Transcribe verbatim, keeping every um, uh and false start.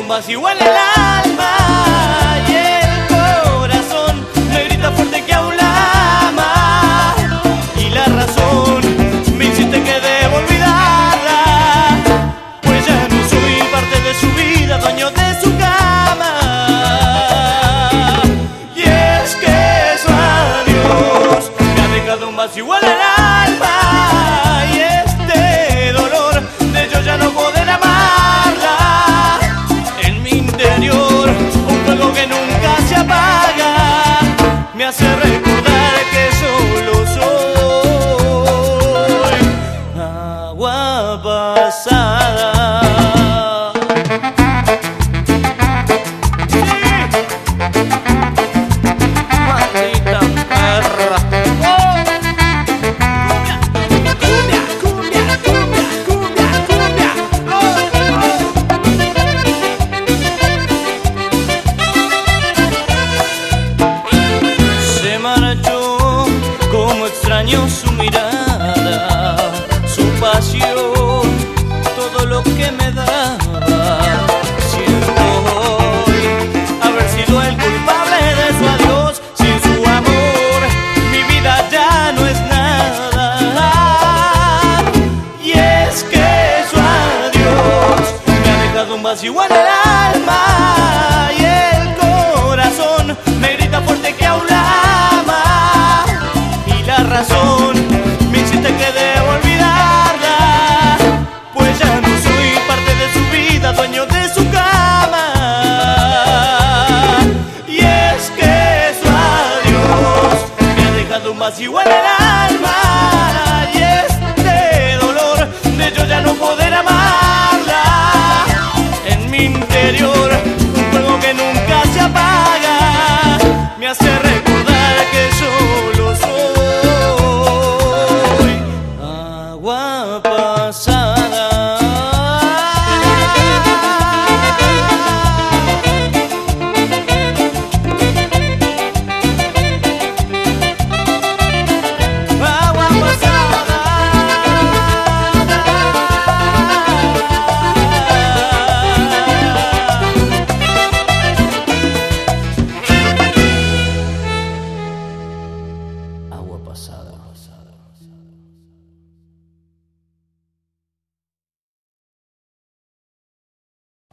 vacío en el alma y el corazón me grita fuerte que aún la ama, y la razón me insiste que debo olvidarla, pues ya no soy parte de su vida, dueño de su cama. Y es que su adiós me ha dejado un vacío en el alma, y este dolor de yo ya no poder amarla. En mi interior un fuego que nunca se apaga me hace recordar que solo soy agua pasada. Sí. Maldita perra. Oh. Cumbia, cumbia, cumbia, cumbia, cumbia, cumbia. Oh, oh. Se marchó como extraño su mirada, su pasión, todo lo que me daba. Siento hoy haber sido el culpable de su adiós. Sin su amor mi vida ya no es nada. Y es que su adiós me ha dejado un vacío en el alma,